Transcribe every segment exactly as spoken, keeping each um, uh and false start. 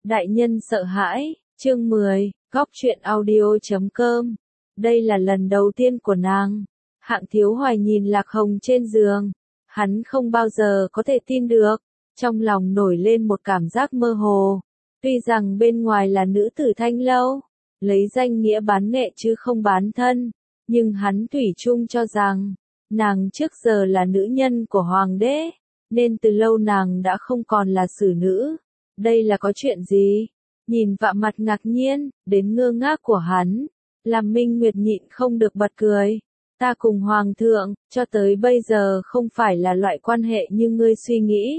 Đại nhân sợ hãi, chương mười, góc truyện audio chấm com. Đây là lần đầu tiên của nàng. Hạng Thiếu Hoài nhìn Lạc Hồng trên giường. Hắn không bao giờ có thể tin được. Trong lòng nổi lên một cảm giác mơ hồ. Tuy rằng bên ngoài là nữ tử Thanh Lâu, lấy danh nghĩa bán nghệ chứ không bán thân. Nhưng hắn thủy chung cho rằng, nàng trước giờ là nữ nhân của Hoàng đế. Nên từ lâu nàng đã không còn là xử nữ. Đây là có chuyện gì? Nhìn vạ mặt ngạc nhiên, đến ngơ ngác của hắn, làm Minh Nguyệt nhịn không được bật cười. Ta cùng Hoàng thượng, cho tới bây giờ không phải là loại quan hệ như ngươi suy nghĩ.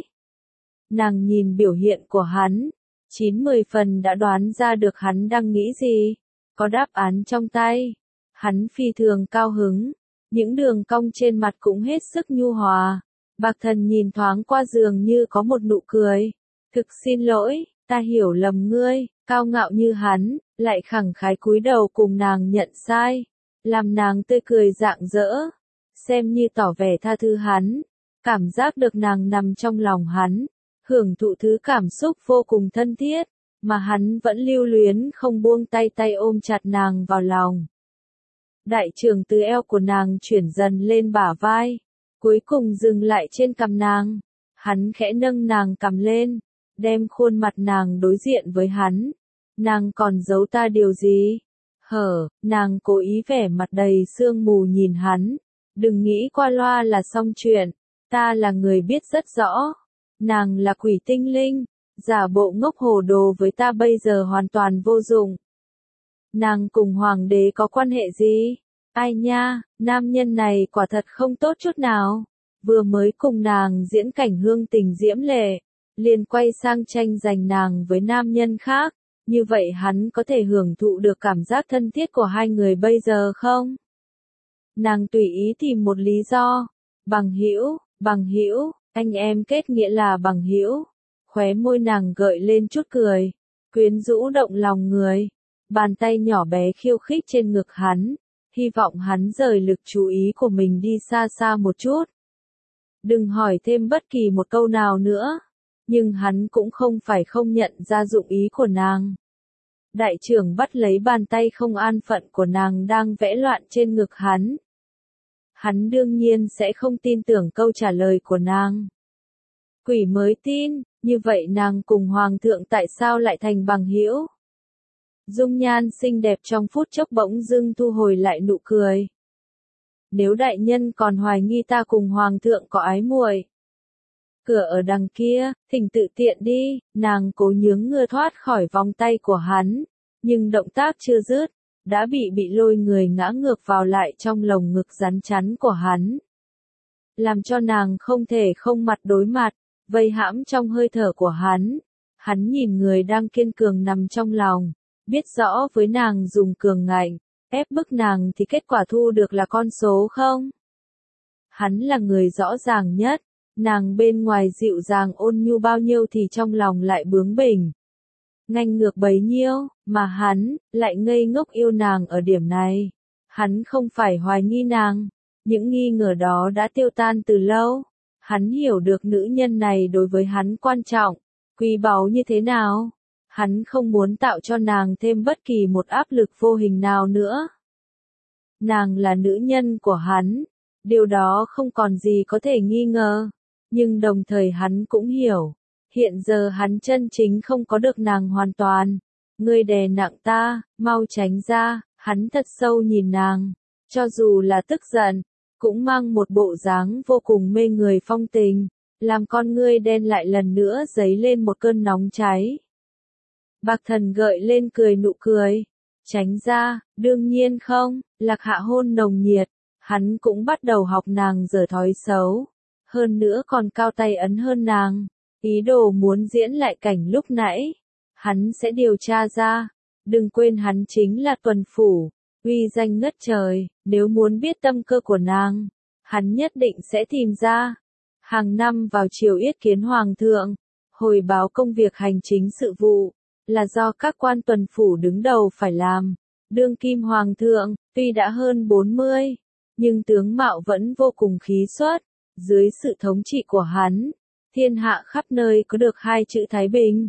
Nàng nhìn biểu hiện của hắn, chín mười phần đã đoán ra được hắn đang nghĩ gì, có đáp án trong tay. Hắn phi thường cao hứng, những đường cong trên mặt cũng hết sức nhu hòa. Bạc Thần nhìn thoáng qua giường như có một nụ cười. Thực xin lỗi, ta hiểu lầm ngươi, cao ngạo như hắn, lại khẳng khái cúi đầu cùng nàng nhận sai, làm nàng tươi cười rạng rỡ, xem như tỏ vẻ tha thứ hắn, cảm giác được nàng nằm trong lòng hắn, hưởng thụ thứ cảm xúc vô cùng thân thiết, mà hắn vẫn lưu luyến không buông tay tay ôm chặt nàng vào lòng. Đại trưởng từ eo của nàng chuyển dần lên bả vai, cuối cùng dừng lại trên cằm nàng, hắn khẽ nâng nàng cằm lên, đem khuôn mặt nàng đối diện với hắn. Nàng còn giấu ta điều gì? Hở, nàng cố ý vẻ mặt đầy sương mù nhìn hắn. Đừng nghĩ qua loa là xong chuyện. Ta là người biết rất rõ. Nàng là quỷ tinh linh. Giả bộ ngốc hồ đồ với ta bây giờ hoàn toàn vô dụng. Nàng cùng hoàng đế có quan hệ gì? Ai nha, nam nhân này quả thật không tốt chút nào. Vừa mới cùng nàng diễn cảnh hương tình diễm lệ, liền quay sang tranh giành nàng với nam nhân khác, như vậy hắn có thể hưởng thụ được cảm giác thân thiết của hai người bây giờ không? Nàng tùy ý tìm một lý do, bằng hữu, bằng hữu, anh em kết nghĩa là bằng hữu. Khóe môi nàng gợi lên chút cười, quyến rũ động lòng người, bàn tay nhỏ bé khiêu khích trên ngực hắn, hy vọng hắn rời lực chú ý của mình đi xa xa một chút. Đừng hỏi thêm bất kỳ một câu nào nữa. Nhưng hắn cũng không phải không nhận ra dụng ý của nàng. Đại trưởng bắt lấy bàn tay không an phận của nàng đang vẽ loạn trên ngực hắn. Hắn đương nhiên sẽ không tin tưởng câu trả lời của nàng. Quỷ mới tin, như vậy nàng cùng Hoàng thượng tại sao lại thành bằng hữu? Dung nhan xinh đẹp trong phút chốc bỗng dưng thu hồi lại nụ cười. Nếu đại nhân còn hoài nghi ta cùng Hoàng thượng có ái muội, cửa ở đằng kia, thỉnh tự tiện đi. Nàng cố nhướng ngưa thoát khỏi vòng tay của hắn, nhưng động tác chưa dứt, đã bị bị lôi người ngã ngược vào lại trong lồng ngực rắn chắn của hắn. Làm cho nàng không thể không mặt đối mặt, vây hãm trong hơi thở của hắn. Hắn nhìn người đang kiên cường nằm trong lòng, biết rõ với nàng dùng cường ngạnh, ép bức nàng thì kết quả thu được là con số không? Hắn là người rõ ràng nhất. Nàng bên ngoài dịu dàng ôn nhu bao nhiêu thì trong lòng lại bướng bỉnh. Nganh ngược bấy nhiêu, mà hắn, lại ngây ngốc yêu nàng ở điểm này. Hắn không phải hoài nghi nàng, những nghi ngờ đó đã tiêu tan từ lâu. Hắn hiểu được nữ nhân này đối với hắn quan trọng, quý báu như thế nào. Hắn không muốn tạo cho nàng thêm bất kỳ một áp lực vô hình nào nữa. Nàng là nữ nhân của hắn, điều đó không còn gì có thể nghi ngờ. Nhưng đồng thời hắn cũng hiểu, hiện giờ hắn chân chính không có được nàng hoàn toàn. Ngươi đè nặng ta, mau tránh ra. Hắn thật sâu nhìn nàng, cho dù là tức giận, cũng mang một bộ dáng vô cùng mê người phong tình, làm con ngươi đen lại lần nữa dấy lên một cơn nóng cháy. Bạc Thần gợi lên cười nụ cười, tránh ra, đương nhiên không. Lạc Hạ hôn nồng nhiệt, hắn cũng bắt đầu học nàng giở thói xấu. Hơn nữa còn cao tay ấn hơn nàng, ý đồ muốn diễn lại cảnh lúc nãy. Hắn sẽ điều tra ra, đừng quên hắn chính là tuần phủ, uy danh ngất trời, nếu muốn biết tâm cơ của nàng, hắn nhất định sẽ tìm ra. Hàng năm vào triều yết kiến Hoàng thượng, hồi báo công việc hành chính sự vụ, là do các quan tuần phủ đứng đầu phải làm. Đương kim Hoàng thượng, tuy đã hơn bốn mươi, nhưng tướng mạo vẫn vô cùng khí suất. Dưới sự thống trị của hắn, thiên hạ khắp nơi có được hai chữ Thái Bình.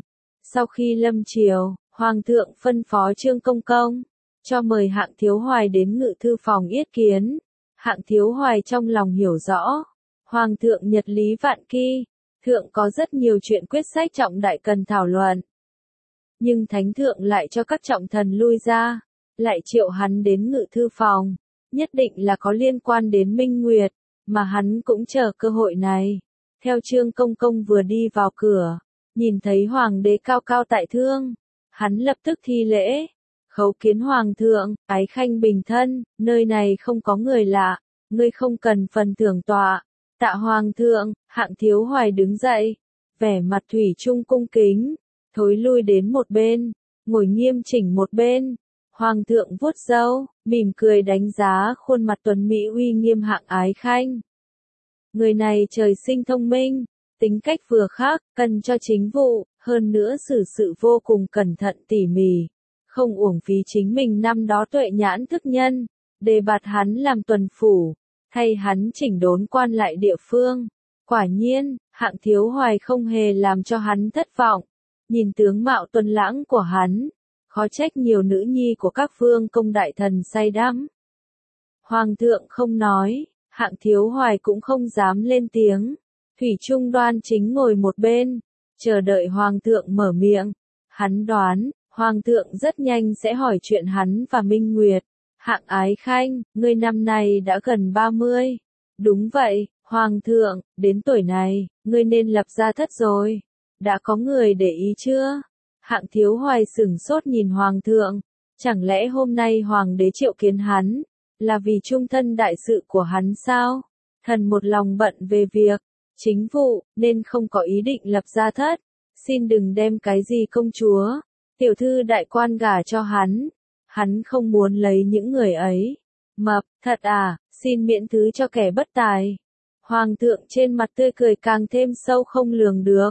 Sau khi lâm triều, Hoàng thượng phân phó Trương Công Công, cho mời Hạng Thiếu Hoài đến ngự thư phòng yết kiến. Hạng Thiếu Hoài trong lòng hiểu rõ, Hoàng thượng nhật lý vạn kỳ, thượng có rất nhiều chuyện quyết sách trọng đại cần thảo luận. Nhưng Thánh thượng lại cho các trọng thần lui ra, lại triệu hắn đến ngự thư phòng, nhất định là có liên quan đến Minh Nguyệt, mà hắn cũng chờ cơ hội này. Theo Trương Công Công vừa đi vào cửa, nhìn thấy Hoàng đế cao cao tại thượng, hắn lập tức thi lễ, khấu kiến Hoàng thượng, ái khanh bình thân, nơi này không có người lạ, ngươi không cần phần thưởng tọa. Tạ Hoàng thượng. Hạng Thiếu Hoài đứng dậy, vẻ mặt thủy chung cung kính, thối lui đến một bên, ngồi nghiêm chỉnh một bên. Hoàng thượng vuốt râu, mỉm cười đánh giá khuôn mặt tuấn mỹ uy nghiêm Hạng ái khanh. Người này trời sinh thông minh, tính cách vừa khác, cần cho chính vụ, hơn nữa xử sự vô cùng cẩn thận tỉ mỉ, không uổng phí chính mình năm đó tuệ nhãn thức nhân, đề bạt hắn làm tuần phủ, thay hắn chỉnh đốn quan lại địa phương. Quả nhiên, Hạng Thiếu Hoài không hề làm cho hắn thất vọng, nhìn tướng mạo tuấn lãng của hắn, khó trách nhiều nữ nhi của các vương công đại thần say đắm. Hoàng thượng không nói, Hạng Thiếu Hoài cũng không dám lên tiếng, thủy chung đoan chính ngồi một bên, chờ đợi Hoàng thượng mở miệng. Hắn đoán, Hoàng thượng rất nhanh sẽ hỏi chuyện hắn và Minh Nguyệt. Hạng ái khanh, ngươi năm nay đã gần ba mươi. Đúng vậy, Hoàng thượng, đến tuổi này, ngươi nên lập gia thất rồi. Đã có người để ý chưa? Hạng Thiếu Hoài sửng sốt nhìn Hoàng thượng, chẳng lẽ hôm nay Hoàng đế triệu kiến hắn, là vì trung thân đại sự của hắn sao? Thần một lòng bận về việc, chính vụ, nên không có ý định lập gia thất, xin đừng đem cái gì công chúa, tiểu thư đại quan gả cho hắn, hắn không muốn lấy những người ấy. Mập, thật à, xin miễn thứ cho kẻ bất tài. Hoàng thượng trên mặt tươi cười càng thêm sâu không lường được.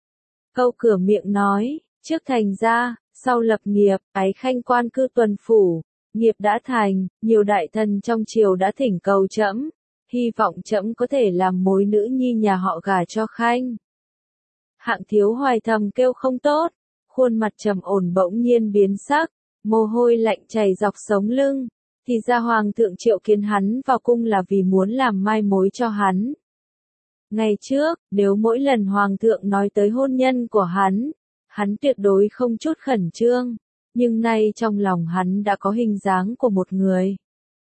Câu cửa miệng nói, trước thành gia, sau lập nghiệp, ái khanh quan cư tuần phủ, nghiệp đã thành, nhiều đại thần trong triều đã thỉnh cầu trẫm, hy vọng trẫm có thể làm mối nữ nhi nhà họ gả cho khanh. Hạng Thiếu Hoài thầm kêu không tốt, khuôn mặt trầm ổn bỗng nhiên biến sắc, mồ hôi lạnh chảy dọc sống lưng, thì ra Hoàng thượng triệu kiến hắn vào cung là vì muốn làm mai mối cho hắn. Ngày trước, nếu mỗi lần Hoàng thượng nói tới hôn nhân của hắn, hắn tuyệt đối không chút khẩn trương, nhưng nay trong lòng hắn đã có hình dáng của một người.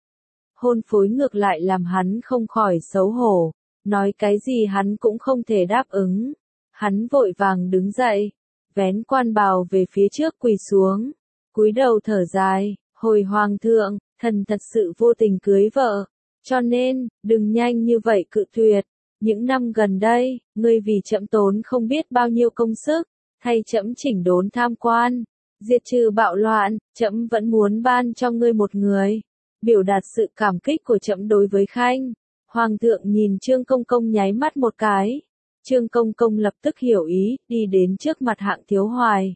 Hôn phối ngược lại làm hắn không khỏi xấu hổ, nói cái gì hắn cũng không thể đáp ứng. Hắn vội vàng đứng dậy, vén quan bào về phía trước quỳ xuống, cúi đầu thở dài, hồi Hoàng thượng, thần thật sự vô tình cưới vợ, cho nên, đừng nhanh như vậy cự tuyệt. Những năm gần đây, ngươi vì trẫm tốn không biết bao nhiêu công sức, thay trẫm chỉnh đốn tham quan, diệt trừ bạo loạn, trẫm vẫn muốn ban cho ngươi một người, biểu đạt sự cảm kích của trẫm đối với khanh. Hoàng thượng nhìn Trương Công Công nháy mắt một cái. Trương Công Công lập tức hiểu ý, đi đến trước mặt Hạng Thiếu Hoài.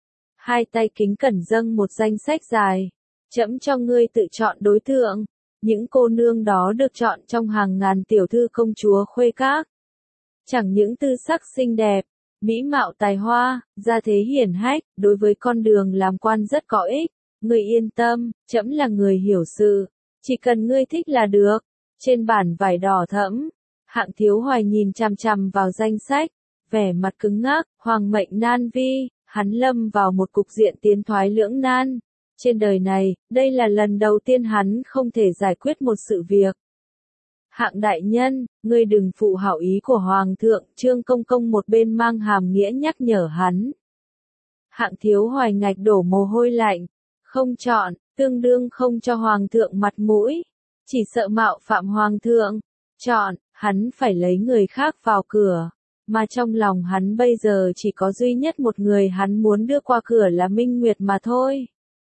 Hai tay kính cẩn dâng một danh sách dài. Trẫm cho ngươi tự chọn đối tượng. Những cô nương đó được chọn trong hàng ngàn tiểu thư công chúa khuê các. Chẳng những tư sắc xinh đẹp, mỹ mạo tài hoa, gia thế hiển hách, đối với con đường làm quan rất có ích. Ngươi yên tâm, trẫm là người hiểu sự, chỉ cần ngươi thích là được. Trên bản vải đỏ thẫm, Hạng Thiếu Hoài nhìn chằm chằm vào danh sách, vẻ mặt cứng ngắc, hoàng mệnh nan vi, hắn lâm vào một cục diện tiến thoái lưỡng nan. Trên đời này, đây là lần đầu tiên hắn không thể giải quyết một sự việc. Hạng đại nhân, ngươi đừng phụ hảo ý của Hoàng thượng, Trương Công Công một bên mang hàm nghĩa nhắc nhở hắn. Hạng Thiếu Hoài ngạch đổ mồ hôi lạnh, không chọn, tương đương không cho Hoàng thượng mặt mũi, chỉ sợ mạo phạm Hoàng thượng. Chọn, hắn phải lấy người khác vào cửa, mà trong lòng hắn bây giờ chỉ có duy nhất một người hắn muốn đưa qua cửa là Minh Nguyệt mà thôi.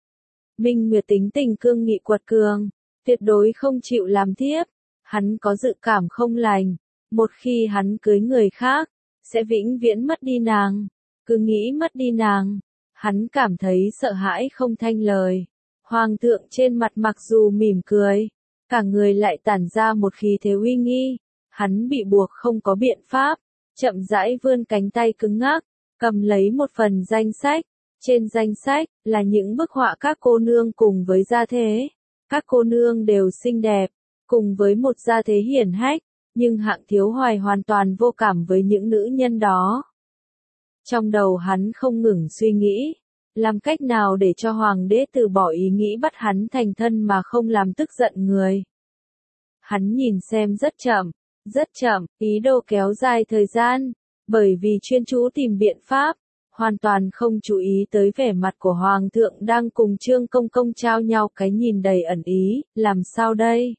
Minh Nguyệt tính tình cương nghị quật cường, tuyệt đối không chịu làm thiếp, hắn có dự cảm không lành, một khi hắn cưới người khác, sẽ vĩnh viễn mất đi nàng, cứ nghĩ mất đi nàng, hắn cảm thấy sợ hãi không thanh lời. Hoàng thượng trên mặt mặc dù mỉm cười, cả người lại tản ra một khí thế uy nghi, hắn bị buộc không có biện pháp, chậm rãi vươn cánh tay cứng ngắc, cầm lấy một phần danh sách. Trên danh sách là những bức họa các cô nương cùng với gia thế. Các cô nương đều xinh đẹp, cùng với một gia thế hiển hách, nhưng Hạng Thiếu Hoài hoàn toàn vô cảm với những nữ nhân đó. Trong đầu hắn không ngừng suy nghĩ, làm cách nào để cho hoàng đế từ bỏ ý nghĩ bắt hắn thành thân mà không làm tức giận người. Hắn nhìn xem rất chậm, rất chậm, ý đồ kéo dài thời gian, bởi vì chuyên chú tìm biện pháp, hoàn toàn không chú ý tới vẻ mặt của Hoàng thượng đang cùng Trương Công Công trao nhau cái nhìn đầy ẩn ý, làm sao đây?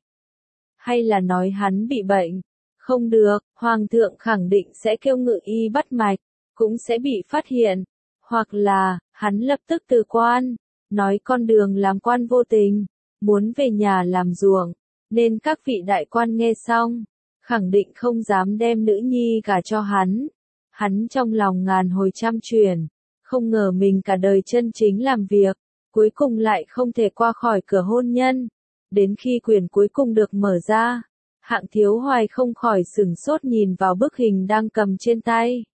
Hay là nói hắn bị bệnh? Không được, Hoàng thượng khẳng định sẽ kêu ngự y bắt mạch, cũng sẽ bị phát hiện. Hoặc là, hắn lập tức từ quan, nói con đường làm quan vô tình, muốn về nhà làm ruộng, nên các vị đại quan nghe xong, khẳng định không dám đem nữ nhi gả cho hắn. Hắn trong lòng ngàn hồi trăm chuyển, không ngờ mình cả đời chân chính làm việc, cuối cùng lại không thể qua khỏi cửa hôn nhân. Đến khi quyền cuối cùng được mở ra, Hạng Thiếu Hoài không khỏi sửng sốt nhìn vào bức hình đang cầm trên tay.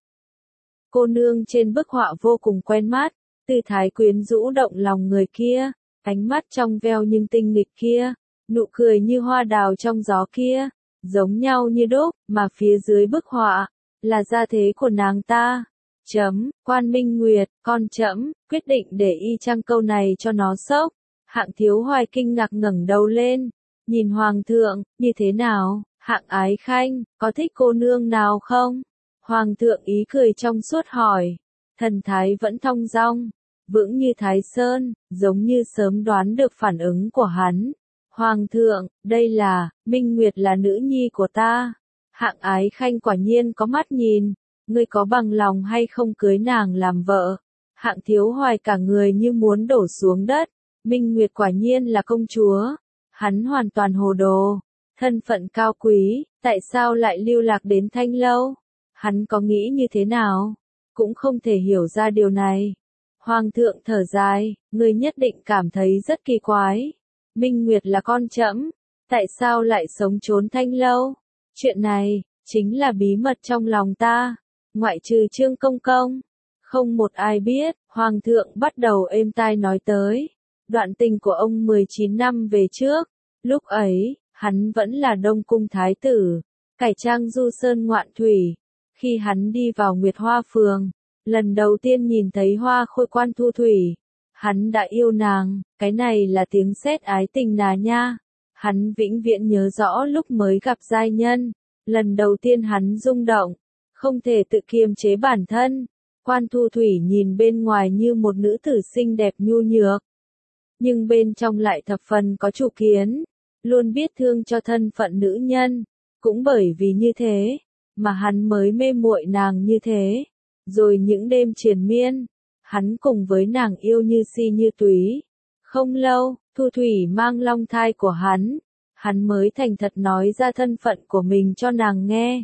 Cô nương trên bức họa vô cùng quen mắt, tư thái quyến rũ động lòng người kia, ánh mắt trong veo nhưng tinh nghịch kia, nụ cười như hoa đào trong gió kia, giống nhau như đúc, mà phía dưới bức họa là gia thế của nàng ta. Chấm, Quan Minh Nguyệt, con trẫm quyết định để y chang câu này cho nó sốc. Hạng Thiếu Hoài kinh ngạc ngẩng đầu lên, nhìn Hoàng thượng, như thế nào, Hạng Ái Khanh, có thích cô nương nào không? Hoàng thượng ý cười trong suốt hỏi, thần thái vẫn thong dong, vững như Thái Sơn, giống như sớm đoán được phản ứng của hắn. Hoàng thượng, đây là, Minh Nguyệt là nữ nhi của ta. Hạng Ái Khanh quả nhiên có mắt nhìn, ngươi có bằng lòng hay không cưới nàng làm vợ? Hạng Thiếu Hoài cả người như muốn đổ xuống đất, Minh Nguyệt quả nhiên là công chúa. Hắn hoàn toàn hồ đồ, thân phận cao quý, tại sao lại lưu lạc đến Thanh Lâu? Hắn có nghĩ như thế nào? Cũng không thể hiểu ra điều này. Hoàng thượng thở dài, ngươi nhất định cảm thấy rất kỳ quái. Minh Nguyệt là con trẫm, tại sao lại sống trốn Thanh Lâu? Chuyện này, chính là bí mật trong lòng ta, ngoại trừ Trương Công Công. Không một ai biết, Hoàng thượng bắt đầu êm tai nói tới. Đoạn tình của ông mười chín năm về trước, lúc ấy, hắn vẫn là Đông Cung Thái tử, cải trang du sơn ngoạn thủy. Khi hắn đi vào Nguyệt Hoa Phường, lần đầu tiên nhìn thấy Hoa Khôi Quan Thu Thủy, hắn đã yêu nàng, cái này là tiếng sét ái tình nà nha. Hắn vĩnh viễn nhớ rõ lúc mới gặp giai nhân, lần đầu tiên hắn rung động, không thể tự kiềm chế bản thân. Quan Thu Thủy nhìn bên ngoài như một nữ tử xinh đẹp nhu nhược, nhưng bên trong lại thập phần có chủ kiến, luôn biết thương cho thân phận nữ nhân. Cũng bởi vì như thế, mà hắn mới mê muội nàng như thế. Rồi những đêm triền miên, hắn cùng với nàng yêu như si như túy. Không lâu, Thu Thủy mang long thai của hắn, hắn mới thành thật nói ra thân phận của mình cho nàng nghe.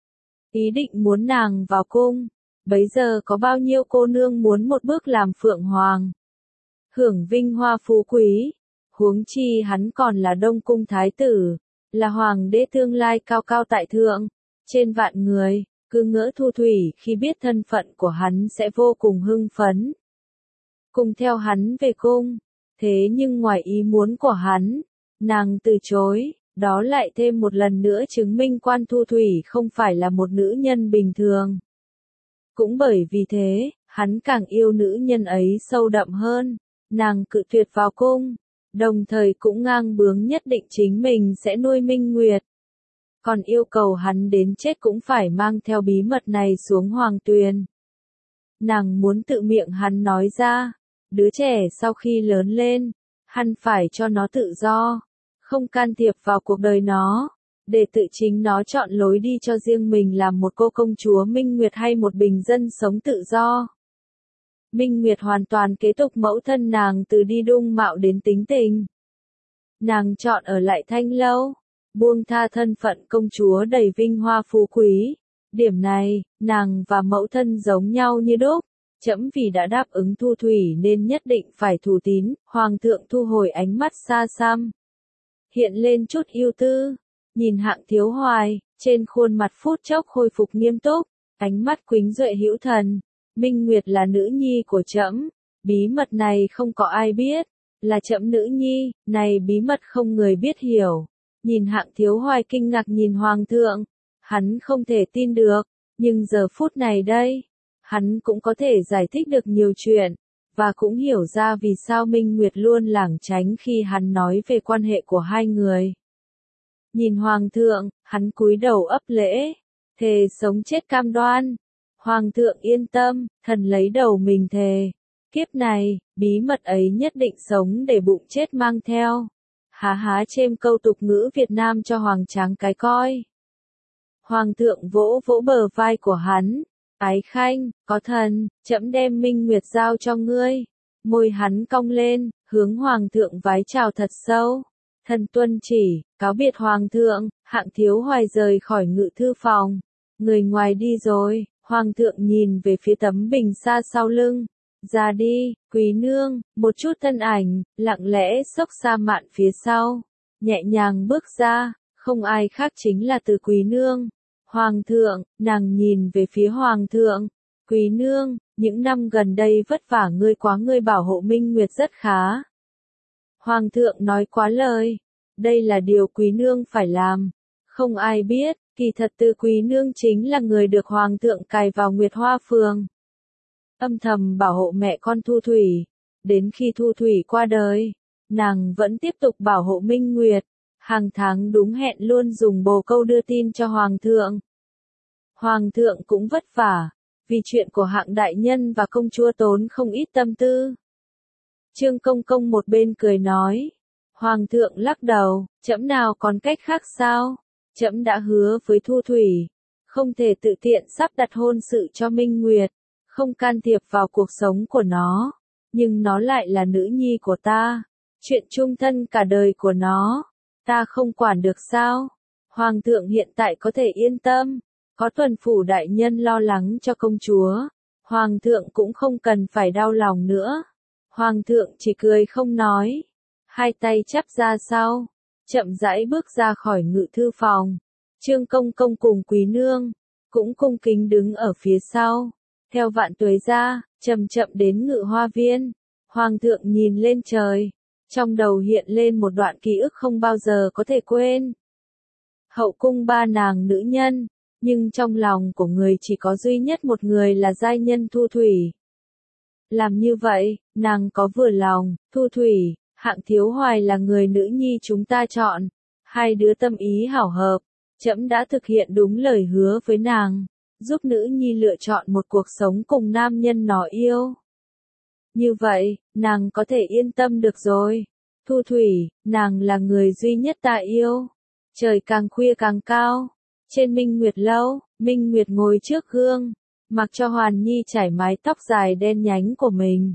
Ý định muốn nàng vào cung, bấy giờ có bao nhiêu cô nương muốn một bước làm phượng hoàng, hưởng vinh hoa phú quý, huống chi hắn còn là Đông Cung Thái tử, là hoàng đế tương lai cao cao tại thượng, trên vạn người. Cứ ngỡ Thu Thủy khi biết thân phận của hắn sẽ vô cùng hưng phấn, cùng theo hắn về cung. Thế nhưng ngoài ý muốn của hắn, nàng từ chối, đó lại thêm một lần nữa chứng minh Quan Thu Thủy không phải là một nữ nhân bình thường. Cũng bởi vì thế, hắn càng yêu nữ nhân ấy sâu đậm hơn. Nàng cự tuyệt vào cung, đồng thời cũng ngang bướng nhất định chính mình sẽ nuôi Minh Nguyệt, còn yêu cầu hắn đến chết cũng phải mang theo bí mật này xuống hoàng tuyền. Nàng muốn tự miệng hắn nói ra, đứa trẻ sau khi lớn lên, hắn phải cho nó tự do, không can thiệp vào cuộc đời nó, để tự chính nó chọn lối đi cho riêng mình làm một cô công chúa Minh Nguyệt hay một bình dân sống tự do. Minh Nguyệt hoàn toàn kế tục mẫu thân nàng từ đi dung mạo đến tính tình. Nàng chọn ở lại Thanh Lâu, buông tha thân phận công chúa đầy vinh hoa phú quý. Điểm này, nàng và mẫu thân giống nhau như đúc. Trẫm vì đã đáp ứng Thu Thủy nên nhất định phải thủ tín. Hoàng thượng thu hồi ánh mắt xa xăm, hiện lên chút ưu tư, nhìn Hạng Thiếu Hoài, trên khuôn mặt phút chốc khôi phục nghiêm túc, ánh mắt quĩnh duệ hữu thần, Minh Nguyệt là nữ nhi của trẫm, bí mật này không có ai biết, là trẫm nữ nhi, này bí mật không người biết hiểu. Nhìn Hạng Thiếu Hoài kinh ngạc nhìn Hoàng thượng, hắn không thể tin được, nhưng giờ phút này đây, hắn cũng có thể giải thích được nhiều chuyện, và cũng hiểu ra vì sao Minh Nguyệt luôn lảng tránh khi hắn nói về quan hệ của hai người. Nhìn Hoàng thượng, hắn cúi đầu ấp lễ, thề sống chết cam đoan. Hoàng thượng yên tâm, thần lấy đầu mình thề. Kiếp này, bí mật ấy nhất định sống để bụng chết mang theo. Há há chêm câu tục ngữ Việt Nam cho Hoàng tráng cái coi. Hoàng thượng vỗ vỗ bờ vai của hắn. Ái khanh, có thần, trẫm đem Minh Nguyệt giao cho ngươi. Môi hắn cong lên, hướng Hoàng thượng vái chào thật sâu. Thần tuân chỉ, cáo biệt Hoàng thượng, Hạng Thiếu Hoài rời khỏi ngự thư phòng. Người ngoài đi rồi, Hoàng thượng nhìn về phía tấm bình xa sau lưng. Ra đi, quý nương, một chút thân ảnh, lặng lẽ xốc xa mạn phía sau. Nhẹ nhàng bước ra, không ai khác chính là Từ quý nương. Hoàng thượng, nàng nhìn về phía Hoàng thượng. Quý nương, những năm gần đây vất vả ngươi quá, ngươi bảo hộ Minh Nguyệt rất khá. Hoàng thượng nói quá lời. Đây là điều quý nương phải làm. Không ai biết, kỳ thật Từ quý nương chính là người được Hoàng thượng cài vào Nguyệt Hoa Phường. Âm thầm bảo hộ mẹ con Thu Thủy. Đến khi Thu Thủy qua đời, nàng vẫn tiếp tục bảo hộ Minh Nguyệt. Hàng tháng đúng hẹn luôn dùng bồ câu đưa tin cho Hoàng thượng. Hoàng thượng cũng vất vả, vì chuyện của Hạng đại nhân và công chúa tốn không ít tâm tư. Trương Công Công một bên cười nói. Hoàng thượng lắc đầu, trẫm nào còn cách khác sao? Trẫm đã hứa với Thu Thủy, không thể tự tiện sắp đặt hôn sự cho Minh Nguyệt, không can thiệp vào cuộc sống của nó, nhưng nó lại là nữ nhi của ta, chuyện chung thân cả đời của nó, ta không quản được sao? Hoàng thượng hiện tại có thể yên tâm, có tuần phủ đại nhân lo lắng cho công chúa, Hoàng thượng cũng không cần phải đau lòng nữa. Hoàng thượng chỉ cười không nói, hai tay chắp ra sau, chậm rãi bước ra khỏi ngự thư phòng. Trương Công Công cùng quý nương, cũng cung kính đứng ở phía sau, theo Vạn Tuế ra, chậm chậm đến ngự hoa viên. Hoàng thượng nhìn lên trời, trong đầu hiện lên một đoạn ký ức không bao giờ có thể quên. Hậu cung ba nàng nữ nhân, nhưng trong lòng của người chỉ có duy nhất một người là giai nhân Thu Thủy. Làm như vậy, nàng có vừa lòng, Thu Thủy, Hạng Thiếu Hoài là người nữ nhi chúng ta chọn, hai đứa tâm ý hảo hợp, trẫm đã thực hiện đúng lời hứa với nàng, giúp nữ nhi lựa chọn một cuộc sống cùng nam nhân nó yêu. Như vậy, nàng có thể yên tâm được rồi. Thu Thủy, nàng là người duy nhất ta yêu. Trời càng khuya càng cao. Trên Minh Nguyệt lâu, Minh Nguyệt ngồi trước gương, mặc cho Hoàn Nhi trải mái tóc dài đen nhánh của mình.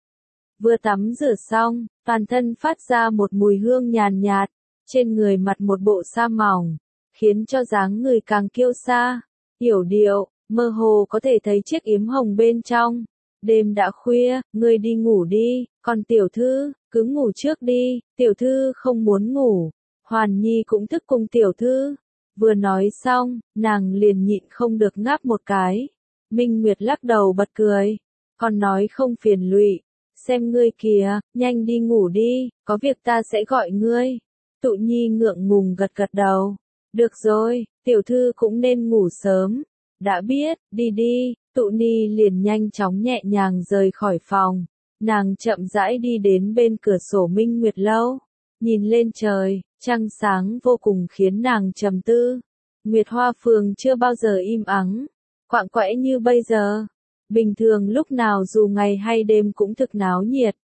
Vừa tắm rửa xong, toàn thân phát ra một mùi hương nhàn nhạt, trên người mặc một bộ sa mỏng, khiến cho dáng người càng kiêu sa, yểu điệu, mơ hồ có thể thấy chiếc yếm hồng bên trong. Đêm đã khuya, ngươi đi ngủ đi, còn tiểu thư, cứ ngủ trước đi, tiểu thư không muốn ngủ. Hoàn Nhi cũng thức cùng tiểu thư. Vừa nói xong, nàng liền nhịn không được ngáp một cái. Minh Nguyệt lắc đầu bật cười, còn nói không phiền lụy. Xem ngươi kìa, nhanh đi ngủ đi, có việc ta sẽ gọi ngươi. Tụ Nhi ngượng ngùng gật gật đầu. Được rồi, tiểu thư cũng nên ngủ sớm. Đã biết, đi đi. Tụ Nhi liền nhanh chóng nhẹ nhàng rời khỏi phòng. Nàng chậm rãi đi đến bên cửa sổ Minh Nguyệt lâu. Nhìn lên trời, trăng sáng vô cùng khiến nàng trầm tư. Nguyệt Hoa Phường chưa bao giờ im ắng, quạng quẽ như bây giờ. Bình thường lúc nào dù ngày hay đêm cũng thực náo nhiệt.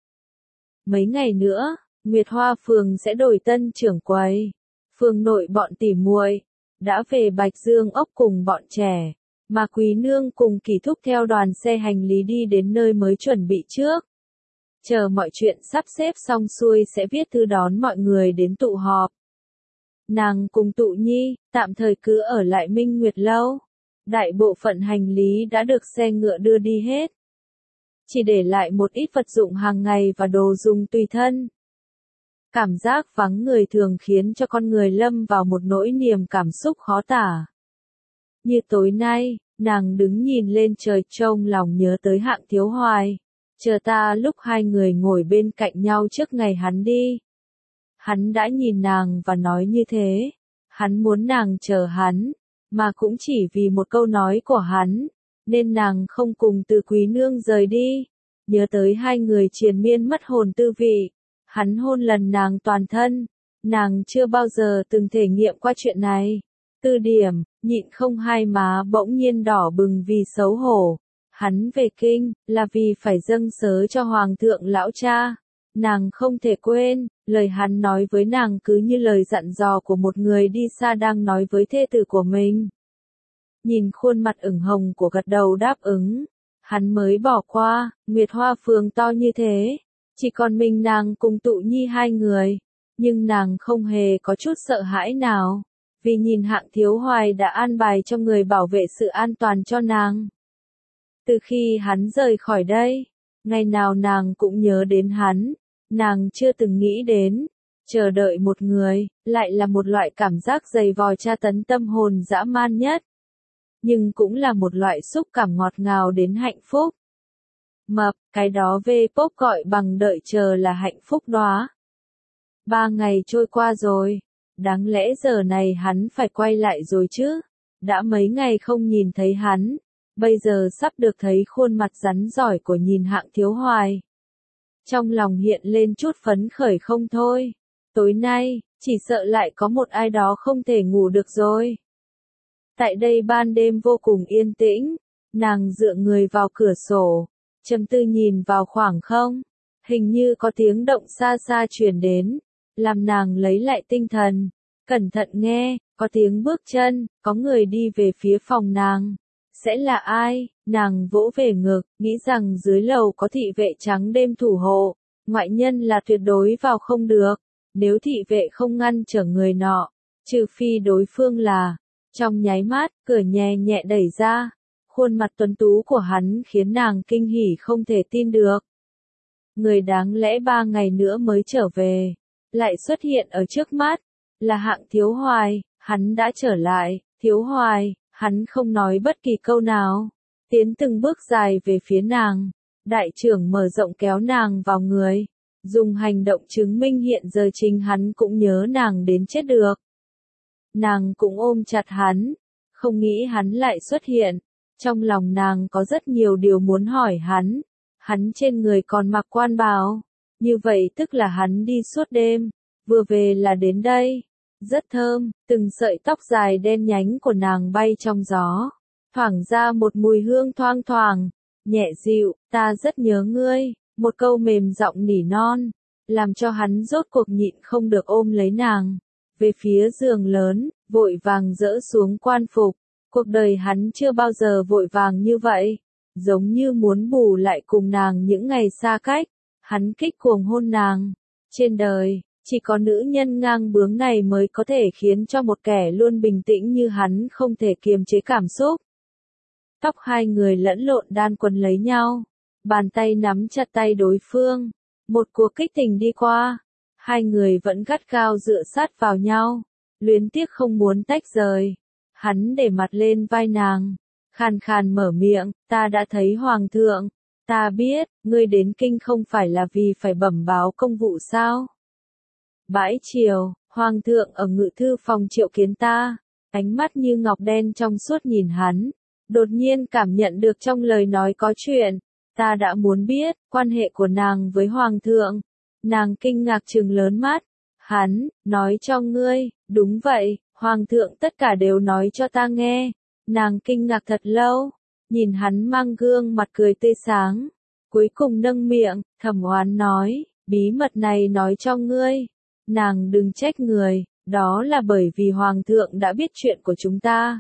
Mấy ngày nữa, Nguyệt Hoa Phường sẽ đổi tân trưởng quầy. Phường nội bọn tỉ muội đã về Bạch Dương ốc cùng bọn trẻ, mà quý nương cùng Kỳ Thúc theo đoàn xe hành lý đi đến nơi mới chuẩn bị trước. Chờ mọi chuyện sắp xếp xong xuôi sẽ viết thư đón mọi người đến tụ họp. Nàng cùng Tụ Nhi, tạm thời cứ ở lại Minh Nguyệt lâu. Đại bộ phận hành lý đã được xe ngựa đưa đi hết. Chỉ để lại một ít vật dụng hàng ngày và đồ dùng tùy thân. Cảm giác vắng người thường khiến cho con người lâm vào một nỗi niềm cảm xúc khó tả. Như tối nay, Nàng đứng nhìn lên trời trông lòng nhớ tới Hạng Thiếu Hoài. Chờ ta lúc hai người ngồi bên cạnh nhau trước ngày hắn đi. Hắn đã nhìn nàng và nói như thế. Hắn muốn nàng chờ hắn, mà cũng chỉ vì một câu nói của hắn, nên nàng không cùng Từ Quý Nương rời đi. Nhớ tới hai người triền miên mất hồn tư vị, hắn hôn lần nàng toàn thân, nàng chưa bao giờ từng thể nghiệm qua chuyện này. Tư Điểm, nhịn không hai má bỗng nhiên đỏ bừng vì xấu hổ. Hắn về kinh, là vì phải dâng sớ cho Hoàng thượng lão cha. Nàng không thể quên, lời hắn nói với nàng cứ như lời dặn dò của một người đi xa đang nói với thê tử của mình. Nhìn khuôn mặt ửng hồng của gật đầu đáp ứng, hắn mới bỏ qua. Nguyệt Hoa phường to như thế, chỉ còn mình nàng cùng Tụ Nhi hai người, nhưng nàng không hề có chút sợ hãi nào, vì nhìn Hạng Thiếu Hoài đã an bài cho người bảo vệ sự an toàn cho nàng. Từ khi hắn rời khỏi đây, ngày nào nàng cũng nhớ đến hắn, nàng chưa từng nghĩ đến, chờ đợi một người, lại là một loại cảm giác dày vò tra tấn tâm hồn dã man nhất. Nhưng cũng là một loại xúc cảm ngọt ngào đến hạnh phúc. Mập, cái đó V-pop gọi bằng đợi chờ là hạnh phúc đó. Ba ngày trôi qua rồi, đáng lẽ giờ này hắn phải quay lại rồi chứ, đã mấy ngày không nhìn thấy hắn, bây giờ sắp được thấy khuôn mặt rắn giỏi của nhìn Hạng Thiếu Hoài. Trong lòng hiện lên chút phấn khởi không thôi, tối nay, chỉ sợ lại có một ai đó không thể ngủ được rồi. Tại đây ban đêm vô cùng yên tĩnh, nàng dựa người vào cửa sổ, trầm tư nhìn vào khoảng không, hình như có tiếng động xa xa truyền đến, làm nàng lấy lại tinh thần, cẩn thận nghe, có tiếng bước chân, có người đi về phía phòng nàng. Sẽ là ai? Nàng vỗ về ngực, nghĩ rằng dưới lầu có thị vệ trắng đêm thủ hộ, ngoại nhân là tuyệt đối vào không được, nếu thị vệ không ngăn trở người nọ, trừ phi đối phương là. Trong nháy mắt, cửa nhẹ nhẹ đẩy ra, khuôn mặt tuấn tú của hắn khiến nàng kinh hỉ không thể tin được. Người đáng lẽ ba ngày nữa mới trở về, lại xuất hiện ở trước mắt, là Hạng Thiếu Hoài. Hắn đã trở lại. Thiếu Hoài, hắn không nói bất kỳ câu nào, tiến từng bước dài về phía nàng, đại trưởng mở rộng kéo nàng vào người, dùng hành động chứng minh hiện giờ chính hắn cũng nhớ nàng đến chết được. Nàng cũng ôm chặt hắn, không nghĩ hắn lại xuất hiện, trong lòng nàng có rất nhiều điều muốn hỏi hắn, hắn trên người còn mặc quan bào, như vậy tức là hắn đi suốt đêm, vừa về là đến đây. Rất thơm, từng sợi tóc dài đen nhánh của nàng bay trong gió, thoảng ra một mùi hương thoang thoảng, nhẹ dịu, ta rất nhớ ngươi, một câu mềm giọng nỉ non, làm cho hắn rốt cuộc nhịn không được ôm lấy nàng, về phía giường lớn, vội vàng dỡ xuống quan phục, cuộc đời hắn chưa bao giờ vội vàng như vậy, giống như muốn bù lại cùng nàng những ngày xa cách, hắn kích cuồng hôn nàng, trên đời. Chỉ có nữ nhân ngang bướng này mới có thể khiến cho một kẻ luôn bình tĩnh như hắn không thể kiềm chế cảm xúc. Tóc hai người lẫn lộn đan quấn lấy nhau, bàn tay nắm chặt tay đối phương, một cuộc kích tình đi qua, hai người vẫn gắt gao dựa sát vào nhau, luyến tiếc không muốn tách rời. Hắn để mặt lên vai nàng, khàn khàn mở miệng, ta đã thấy Hoàng thượng, ta biết, ngươi đến kinh không phải là vì phải bẩm báo công vụ sao? Bãi chiều, Hoàng thượng ở ngự thư phòng triệu kiến ta, ánh mắt như ngọc đen trong suốt nhìn hắn, đột nhiên cảm nhận được trong lời nói có chuyện, ta đã muốn biết, quan hệ của nàng với Hoàng thượng, nàng kinh ngạc trừng lớn mắt, hắn, nói cho ngươi, đúng vậy, Hoàng thượng tất cả đều nói cho ta nghe, nàng kinh ngạc thật lâu, nhìn hắn mang gương mặt cười tươi sáng, cuối cùng nâng miệng, thầm oán nói, bí mật này nói cho ngươi. Nàng đừng trách người, đó là bởi vì Hoàng thượng đã biết chuyện của chúng ta.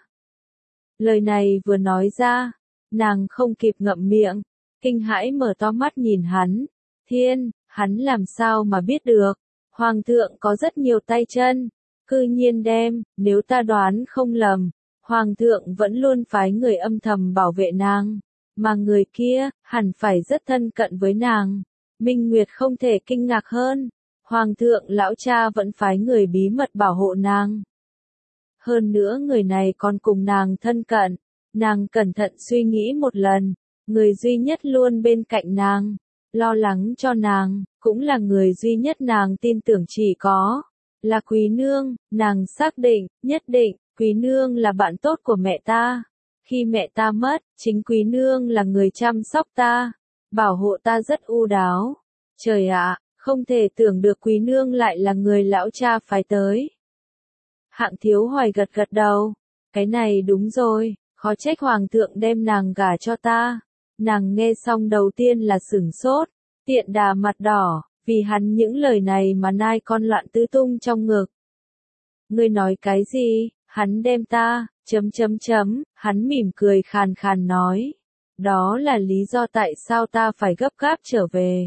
Lời này vừa nói ra, nàng không kịp ngậm miệng, kinh hãi mở to mắt nhìn hắn. Thiên, hắn làm sao mà biết được? Hoàng thượng có rất nhiều tay chân, cư nhiên đem, nếu ta đoán không lầm, Hoàng thượng vẫn luôn phái người âm thầm bảo vệ nàng, mà người kia, hẳn phải rất thân cận với nàng. Minh Nguyệt không thể kinh ngạc hơn. Hoàng thượng lão cha vẫn phái người bí mật bảo hộ nàng. Hơn nữa người này còn cùng nàng thân cận, Nàng cẩn thận suy nghĩ một lần, người duy nhất luôn bên cạnh nàng, lo lắng cho nàng, cũng là người duy nhất nàng tin tưởng chỉ có, là Quý Nương. Nàng xác định, nhất định, Quý Nương là bạn tốt của mẹ ta. Khi mẹ ta mất, chính Quý Nương là người chăm sóc ta, bảo hộ ta rất u đáo. Trời ạ, không thể tưởng được Quý Nương lại là người lão cha phái tới. Hạng Thiếu Hoài gật gật đầu, cái này đúng rồi, khó trách Hoàng thượng đem nàng gả cho ta. Nàng nghe xong đầu tiên là sửng sốt, tiện đà mặt đỏ, vì hắn những lời này mà nai con loạn tứ tung trong ngực. Ngươi nói cái gì, hắn đem ta, chấm chấm chấm, hắn mỉm cười khàn khàn nói. Đó là lý do tại sao ta phải gấp gáp trở về.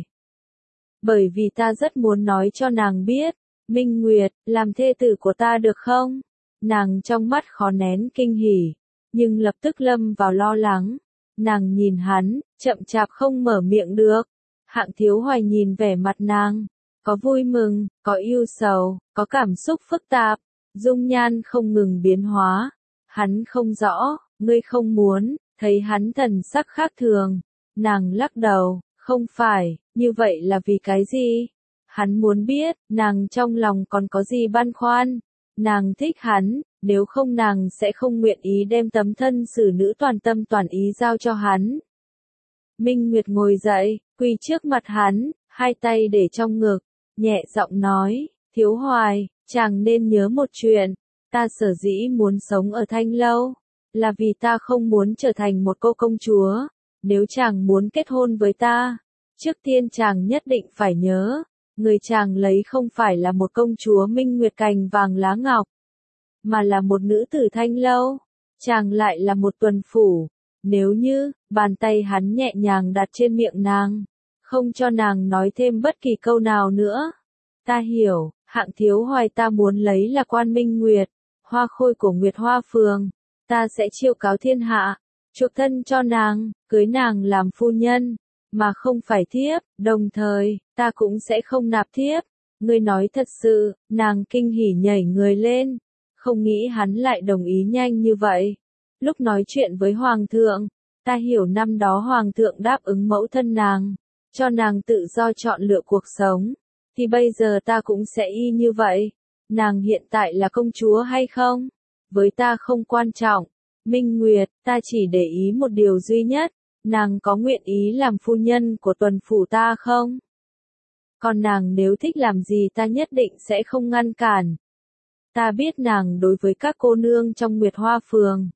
Bởi vì ta rất muốn nói cho nàng biết, Minh Nguyệt, làm thê tử của ta được không? Nàng trong mắt khó nén kinh hỉ, nhưng lập tức lâm vào lo lắng. Nàng nhìn hắn, chậm chạp không mở miệng được. Hạng Thiếu Hoài nhìn vẻ mặt nàng, có vui mừng, có yêu sầu, có cảm xúc phức tạp, dung nhan không ngừng biến hóa. Hắn không rõ, ngươi không muốn, thấy hắn thần sắc khác thường. Nàng lắc đầu, không phải, như vậy là vì cái gì? Hắn muốn biết, nàng trong lòng còn có gì băn khoăn. Nàng thích hắn, nếu không nàng sẽ không nguyện ý đem tấm thân xử nữ toàn tâm toàn ý giao cho hắn. Minh Nguyệt ngồi dậy, quỳ trước mặt hắn, hai tay để trong ngực, nhẹ giọng nói, Thiếu Hoài, chàng nên nhớ một chuyện, ta sở dĩ muốn sống ở Thanh Lâu, là vì ta không muốn trở thành một cô công chúa. Nếu chàng muốn kết hôn với ta, trước tiên chàng nhất định phải nhớ, người chàng lấy không phải là một công chúa Minh Nguyệt cành vàng lá ngọc, mà là một nữ tử Thanh Lâu, chàng lại là một tuần phủ. Nếu như, bàn tay hắn nhẹ nhàng đặt trên miệng nàng, không cho nàng nói thêm bất kỳ câu nào nữa. Ta hiểu, Hạng Thiếu Hoài, ta muốn lấy là Quan Minh Nguyệt, hoa khôi của Nguyệt Hoa Phường, ta sẽ chiêu cáo thiên hạ, chuộc thân cho nàng, cưới nàng làm phu nhân, mà không phải thiếp, đồng thời, ta cũng sẽ không nạp thiếp. Ngươi nói thật sự, nàng kinh hỉ nhảy người lên, không nghĩ hắn lại đồng ý nhanh như vậy. Lúc nói chuyện với Hoàng thượng, ta hiểu năm đó Hoàng thượng đáp ứng mẫu thân nàng, cho nàng tự do chọn lựa cuộc sống, thì bây giờ ta cũng sẽ y như vậy. Nàng hiện tại là công chúa hay không? Với ta không quan trọng. Minh Nguyệt, ta chỉ để ý một điều duy nhất, nàng có nguyện ý làm phu nhân của tuần phủ ta không? Còn nàng nếu thích làm gì ta nhất định sẽ không ngăn cản. Ta biết nàng đối với các cô nương trong Nguyệt Hoa Phường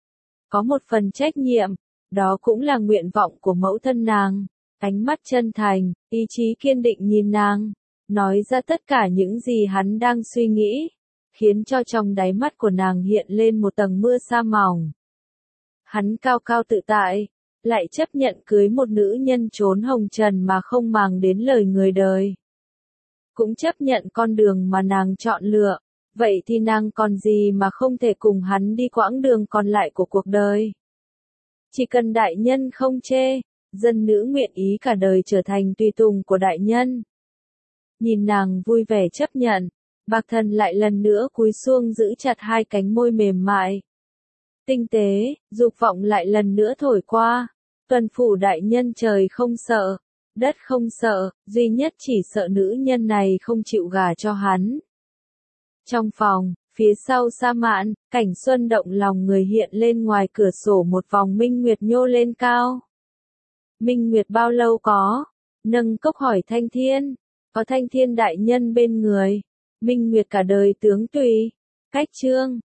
có một phần trách nhiệm, đó cũng là nguyện vọng của mẫu thân nàng. Ánh mắt chân thành, ý chí kiên định nhìn nàng, nói ra tất cả những gì hắn đang suy nghĩ, khiến cho trong đáy mắt của nàng hiện lên một tầng mưa sa mỏng. Hắn cao cao tự tại, lại chấp nhận cưới một nữ nhân trốn hồng trần mà không màng đến lời người đời. Cũng chấp nhận con đường mà nàng chọn lựa. Vậy thì nàng còn gì mà không thể cùng hắn đi quãng đường còn lại của cuộc đời. Chỉ cần đại nhân không chê, dân nữ nguyện ý cả đời trở thành tùy tùng của đại nhân. Nhìn nàng vui vẻ chấp nhận, Bạc Thần lại lần nữa cúi xuống giữ chặt hai cánh môi mềm mại. Tinh tế, dục vọng lại lần nữa thổi qua. Tuần phủ đại nhân trời không sợ, đất không sợ, duy nhất chỉ sợ nữ nhân này không chịu gả cho hắn. Trong phòng, phía sau sa mạn, cảnh xuân động lòng người hiện lên ngoài cửa sổ một vòng minh nguyệt nhô lên cao. Minh Nguyệt bao lâu có? Nâng cốc hỏi Thanh Thiên. Có Thanh Thiên đại nhân bên người. Minh Nguyệt cả đời tướng tùy. Cách chương.